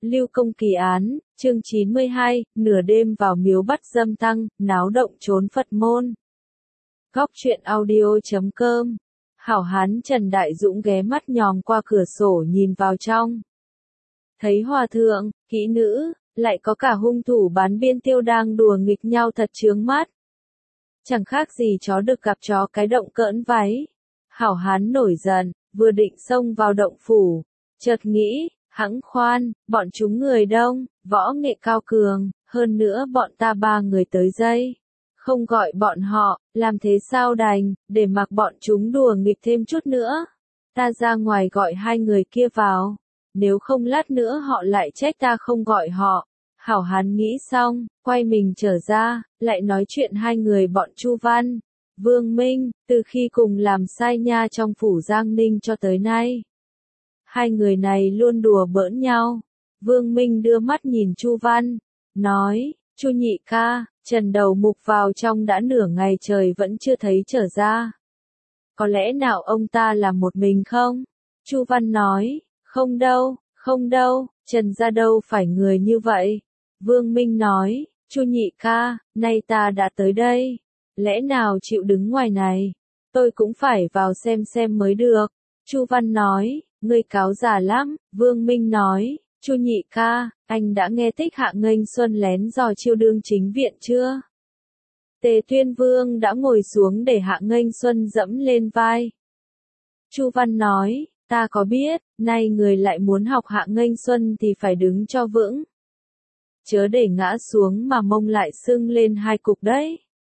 Lưu Công kỳ án, chương 92, nửa đêm vào miếu bắt dâm tăng, náo động trốn Phật môn. Góc truyện audio.com. Hảo hán Trần Đại Dũng ghé mắt nhòm qua cửa sổ nhìn vào trong. Thấy hòa thượng, kỹ nữ, lại có cả hung thủ bán biên tiêu đang đùa nghịch nhau thật chướng mắt. Chẳng khác gì chó được gặp chó cái động cỡn váy. Hảo hán nổi giận, vừa định xông vào động phủ, chợt nghĩ, hẵng khoan, bọn chúng người đông, võ nghệ cao cường, hơn nữa bọn ta 3 người tới dây. Không gọi bọn họ, làm thế sao đành, để mặc bọn chúng đùa nghịch thêm chút nữa. Ta ra ngoài gọi 2 người kia vào, nếu không lát nữa họ lại trách ta không gọi họ. Hảo hán nghĩ xong, quay mình trở ra, lại nói chuyện 2 người bọn Chu Văn, Vương Minh, từ khi cùng làm sai nha trong phủ Giang Ninh cho tới nay. 2 người này luôn đùa bỡn nhau. Vương Minh đưa mắt nhìn Chu Văn, nói, Chu nhị ca, Trần đầu mục vào trong đã nửa ngày trời vẫn chưa thấy trở ra. Có lẽ nào ông ta là một mình không? Chu Văn nói, không đâu, Trần ra đâu phải người như vậy. Vương Minh nói, Chu nhị ca, nay ta đã tới đây. Lẽ nào chịu đứng ngoài này? Tôi cũng phải vào xem mới được. Chu Văn nói, ngươi cáo già lắm. Vương Minh nói, Chu nhị ca, anh đã nghe tích Hạ Nghênh Xuân lén dò chiêu đương chính viện chưa? Tề Tuyên Vương đã ngồi xuống để Hạ Nghênh Xuân dẫm lên vai. Chu Văn nói, ta có biết, nay người lại muốn học Hạ Nghênh Xuân thì phải đứng cho vững. Chớ để ngã xuống mà mông lại sưng lên 2 cục đấy.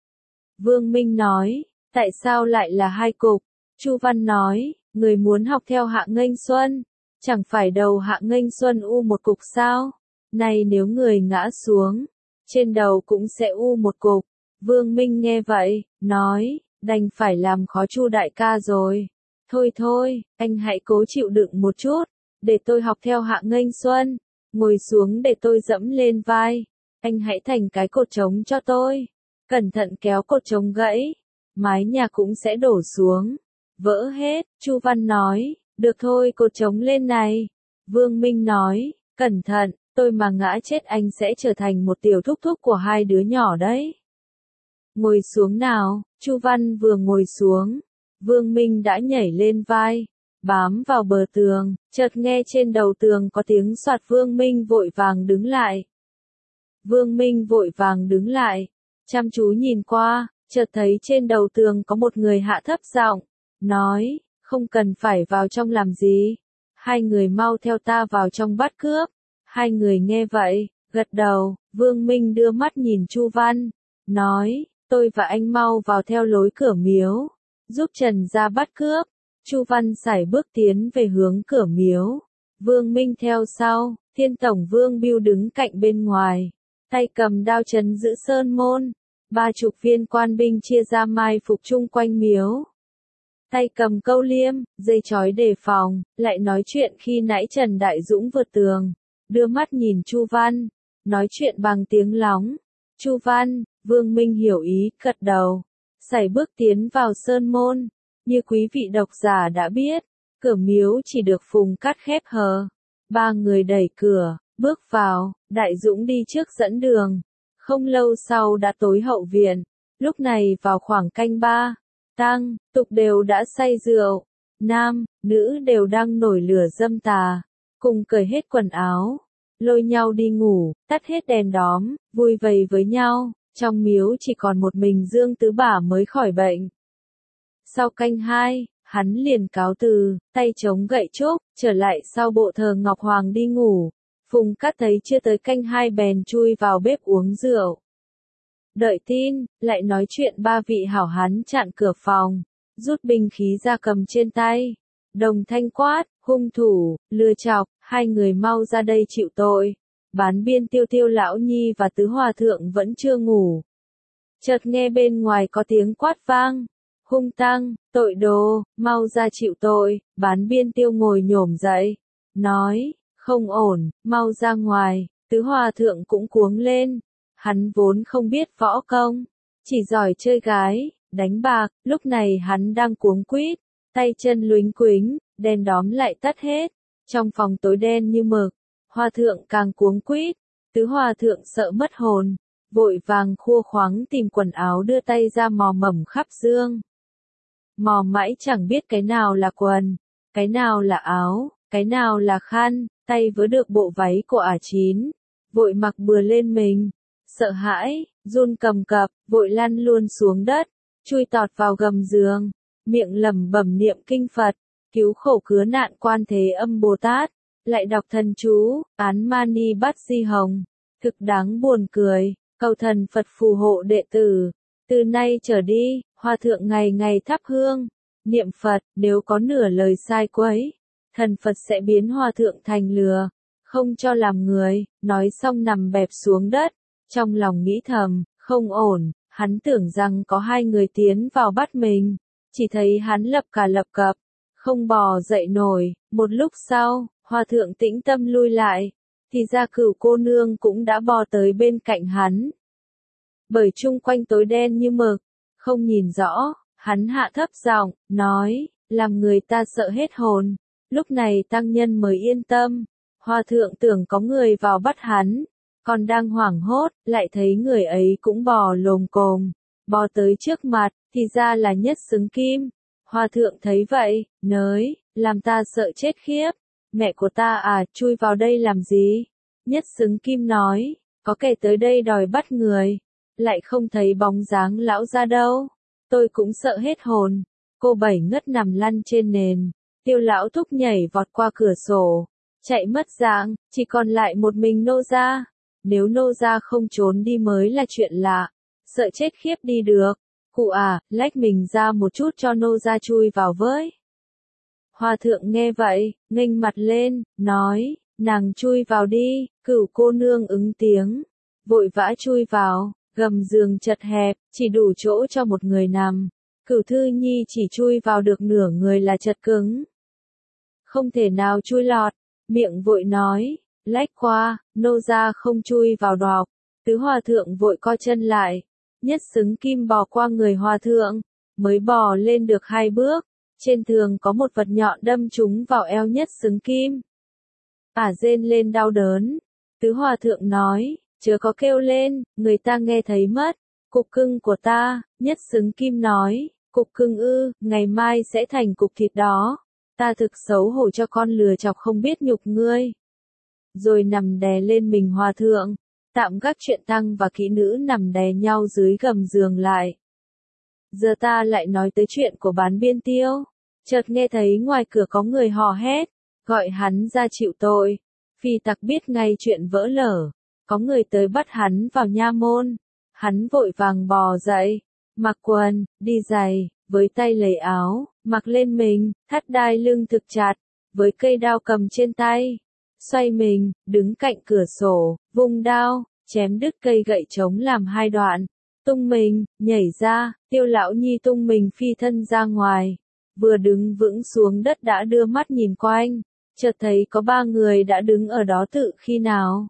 Vương Minh nói, tại sao lại là 2 cục? Chu Văn nói, người muốn học theo Hạ Nghênh Xuân, chẳng phải đầu Hạ Nghênh Xuân u 1 cục sao? Này nếu người ngã xuống, trên đầu cũng sẽ u 1 cục. Vương Minh nghe vậy, nói, đành phải làm khó Chu đại ca rồi. Thôi, anh hãy cố chịu đựng một chút, để tôi học theo Hạ Nghênh Xuân. Ngồi xuống để tôi dẫm lên vai. Anh hãy thành cái cột trống cho tôi. Cẩn thận kéo cột trống gãy, mái nhà cũng sẽ đổ xuống, vỡ hết. Chu Văn nói, được thôi cột trống lên này. Vương Minh nói, cẩn thận, tôi mà ngã chết anh sẽ trở thành một tiểu thúc thúc của 2 đứa nhỏ đấy. Ngồi xuống nào. Chu Văn vừa ngồi xuống, Vương Minh đã nhảy lên vai, bám vào bờ tường, chợt nghe trên đầu tường có tiếng xoạt. Vương Minh vội vàng đứng lại, chăm chú nhìn qua, chợt thấy trên đầu tường có một người hạ thấp giọng, nói, không cần phải vào trong làm gì, 2 người mau theo ta vào trong bắt cướp. 2 người nghe vậy, gật đầu. Vương Minh đưa mắt nhìn Chu Văn, nói, tôi và anh mau vào theo lối cửa miếu, giúp Trần ra bắt cướp. Chu Văn sải bước tiến về hướng cửa miếu, Vương Minh theo sau. Thiên Tổng Vương Bưu đứng cạnh bên ngoài, tay cầm đao trấn giữ sơn môn. 30 viên quan binh chia ra mai phục chung quanh miếu, tay cầm câu liêm, dây chói đề phòng, lại nói chuyện khi nãy Trần Đại Dũng vượt tường, đưa mắt nhìn Chu Văn, nói chuyện bằng tiếng lóng. Chu Văn, Vương Minh hiểu ý, gật đầu, sải bước tiến vào sơn môn. Như quý vị độc giả đã biết, cửa miếu chỉ được phùng cắt khép hờ. 3 người đẩy cửa, bước vào, Đại Dũng đi trước dẫn đường. Không lâu sau đã tối hậu viện, lúc này vào khoảng canh 3, tang, tục đều đã say rượu, nam, nữ đều đang nổi lửa dâm tà, cùng cởi hết quần áo, lôi nhau đi ngủ, tắt hết đèn đóm, vui vầy với nhau. Trong miếu chỉ còn một mình Dương Tứ Bả mới khỏi bệnh. Sau canh 2, hắn liền cáo từ, tay chống gậy trúc, trở lại sau bộ thờ Ngọc Hoàng đi ngủ. Phùng Cát thấy chưa tới canh 2 bèn chui vào bếp uống rượu. Đợi tin, lại nói chuyện 3 vị hảo hán chặn cửa phòng, rút binh khí ra cầm trên tay. Đồng thanh quát, hung thủ, lừa chọc, 2 người mau ra đây chịu tội. Bán biên Tiêu lão nhi và Tứ hòa thượng vẫn chưa ngủ. Chợt nghe bên ngoài có tiếng quát vang. Hung tăng, tội đồ, mau ra chịu tội. Bán biên Tiêu ngồi nhổm dậy, nói, không ổn, mau ra ngoài. Tứ hòa thượng cũng cuống lên. Hắn vốn không biết võ công, chỉ giỏi chơi gái, đánh bạc. Lúc này hắn đang cuống quýt, tay chân luống quýnh, đèn đóm lại tắt hết. Trong phòng tối đen như mực, Hòa thượng càng cuống quýt, tứ hòa thượng sợ mất hồn, vội vàng khua khoáng tìm quần áo đưa tay ra mò mẫm khắp giường. Mò mãi chẳng biết cái nào là quần, cái nào là áo, cái nào là khăn, tay vớ được bộ váy của ả Chín, vội mặc bừa lên mình, sợ hãi, run cầm cập, vội lăn luôn xuống đất, chui tọt vào gầm giường, miệng lẩm bẩm niệm kinh Phật, cứu khổ cứu nạn Quan Thế Âm Bồ Tát, lại đọc thần chú, án mani bắt di hồng, thực đáng buồn cười, cầu thần Phật phù hộ đệ tử, từ nay trở đi, hòa thượng ngày ngày thắp hương, niệm Phật, nếu có nửa lời sai quấy, thần Phật sẽ biến hòa thượng thành lừa, không cho làm người, nói xong nằm bẹp xuống đất, trong lòng nghĩ thầm, không ổn, hắn tưởng rằng có hai người tiến vào bắt mình, chỉ thấy hắn lập cả lập cập, không bò dậy nổi, một lúc sau, hòa thượng tĩnh tâm lui lại, thì ra Cửu cô nương cũng đã bò tới bên cạnh hắn. Bởi chung quanh tối đen như mực, không nhìn rõ, hắn hạ thấp giọng, nói, làm người ta sợ hết hồn. Lúc này tăng nhân mới yên tâm, hòa thượng tưởng có người vào bắt hắn, còn đang hoảng hốt, lại thấy người ấy cũng bò lồm cồm, bò tới trước mặt, thì ra là Nhất Xứng Kim. Hòa thượng thấy vậy, nới, làm ta sợ chết khiếp, mẹ của ta à, chui vào đây làm gì? Nhất Xứng Kim nói, có kẻ tới đây đòi bắt người, lại không thấy bóng dáng lão ra đâu, tôi cũng sợ hết hồn, cô Bảy ngất nằm lăn trên nền. Tiêu lão thúc nhảy vọt qua cửa sổ, chạy mất dạng, chỉ còn lại một mình Nô gia. Nếu Nô gia không trốn đi mới là chuyện lạ, sợ chết khiếp đi được. Cụ à, lách mình ra một chút cho Nô gia chui vào với. Hòa thượng nghe vậy, nghênh mặt lên, nói, nàng chui vào đi, Cửu cô nương ứng tiếng, vội vã chui vào, gầm giường chật hẹp, chỉ đủ chỗ cho một người nằm. Cửu Thư Nhi chỉ chui vào được nửa người là chật cứng. Không thể nào chui lọt, miệng vội nói, lách qua, Nô gia không chui vào đọc, tứ hòa thượng vội co chân lại, Nhất Xứng Kim bò qua người hòa thượng, mới bò lên được 2 bước, trên tường có một vật nhọn đâm trúng vào eo Nhất Xứng Kim. Ả rên lên đau đớn, tứ hòa thượng nói, chớ có kêu lên, người ta nghe thấy mất, cục cưng của ta, Nhất Xứng Kim nói, cục cưng ư, ngày mai sẽ thành cục thịt đó. Ta thực xấu hổ cho con lừa chọc không biết nhục ngươi. Rồi nằm đè lên mình hòa thượng, tạm gác chuyện tăng và kỹ nữ nằm đè nhau dưới gầm giường lại. Giờ ta lại nói tới chuyện của Bán Biên Tiêu, chợt nghe thấy ngoài cửa có người hò hét, gọi hắn ra chịu tội. Phi tặc biết ngay chuyện vỡ lở, có người tới bắt hắn vào nha môn, hắn vội vàng bò dậy, mặc quần, đi giày, với tay lấy áo, mặc lên mình, thắt đai lưng thực chặt, với cây đao cầm trên tay, xoay mình, đứng cạnh cửa sổ, vung đao, chém đứt cây gậy trống làm 2 đoạn, tung mình, nhảy ra, Tiêu lão nhi tung mình phi thân ra ngoài, vừa đứng vững xuống đất đã đưa mắt nhìn quanh, chợt thấy có 3 người đã đứng ở đó tự khi nào.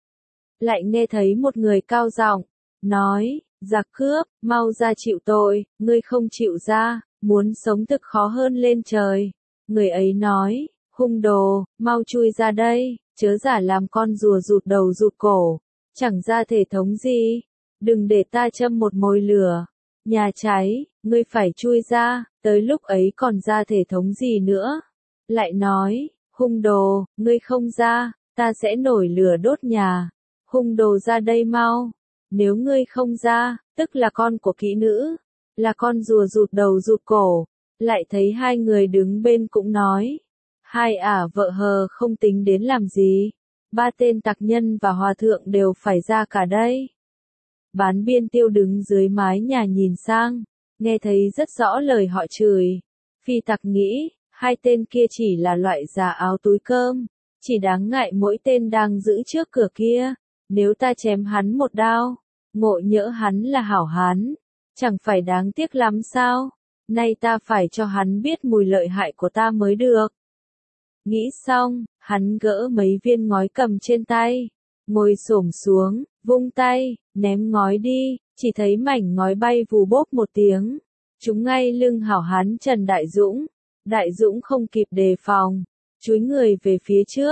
Lại nghe thấy một người cao giọng, nói, giặc cướp, mau ra chịu tội, ngươi không chịu ra, muốn sống thực khó hơn lên trời. Người ấy nói, hung đồ, mau chui ra đây, chớ giả làm con rùa rụt đầu rụt cổ, chẳng ra thể thống gì, đừng để ta châm một mồi lửa, nhà cháy, ngươi phải chui ra, tới lúc ấy còn ra thể thống gì nữa. Lại nói, hung đồ, ngươi không ra, ta sẽ nổi lửa đốt nhà, hung đồ ra đây mau, nếu ngươi không ra, tức là con của kỹ nữ, là con rùa rụt đầu rụt cổ. Lại thấy 2 người đứng bên cũng nói, 2 ả vợ hờ không tính đến làm gì, 3 tên tặc nhân và hòa thượng đều phải ra cả đây. Bán Biên Tiêu đứng dưới mái nhà nhìn sang, nghe thấy rất rõ lời họ chửi. Phi tặc nghĩ, 2 tên kia chỉ là loại già áo túi cơm, chỉ đáng ngại mỗi tên đang giữ trước cửa kia, nếu ta chém hắn một đao, ngộ nhỡ hắn là hảo hán, chẳng phải đáng tiếc lắm sao? Nay ta phải cho hắn biết mùi lợi hại của ta mới được. Nghĩ xong, hắn gỡ mấy viên ngói cầm trên tay, ngồi xổm xuống, vung tay, ném ngói đi, chỉ thấy mảnh ngói bay vù bốp một tiếng, trúng ngay lưng hảo hán Trần Đại Dũng. Đại Dũng không kịp đề phòng, chúi người về phía trước,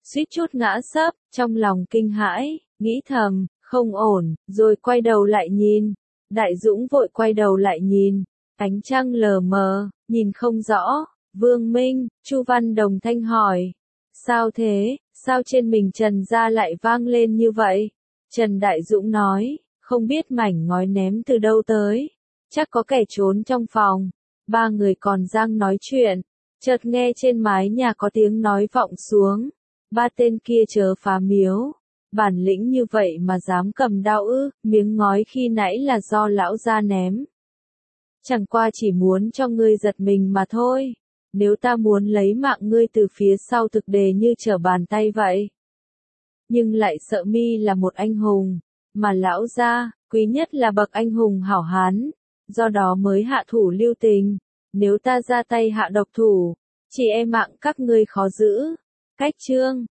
suýt chút ngã sấp, trong lòng kinh hãi, nghĩ thầm, không ổn, rồi quay đầu lại nhìn. Đại Dũng vội quay đầu lại nhìn, ánh trăng lờ mờ, nhìn không rõ. Vương Minh, Chu Văn đồng thanh hỏi, sao thế, sao trên mình Trần gia lại vang lên như vậy? Trần Đại Dũng nói, không biết mảnh ngói ném từ đâu tới, chắc có kẻ trốn trong phòng. Ba người còn đang nói chuyện, chợt nghe trên mái nhà có tiếng nói vọng xuống, ba tên kia chớ phá miếu, bản lĩnh như vậy mà dám cầm đao ư? Miếng ngói khi nãy là do lão gia ném, chẳng qua chỉ muốn cho ngươi giật mình mà thôi. Nếu ta muốn lấy mạng ngươi từ phía sau thực đề như trở bàn tay vậy. Nhưng lại sợ mi là một anh hùng, mà lão gia, quý nhất là bậc anh hùng hảo hán, do đó mới hạ thủ lưu tình. Nếu ta ra tay hạ độc thủ, chỉ e mạng các ngươi khó giữ. Cách chương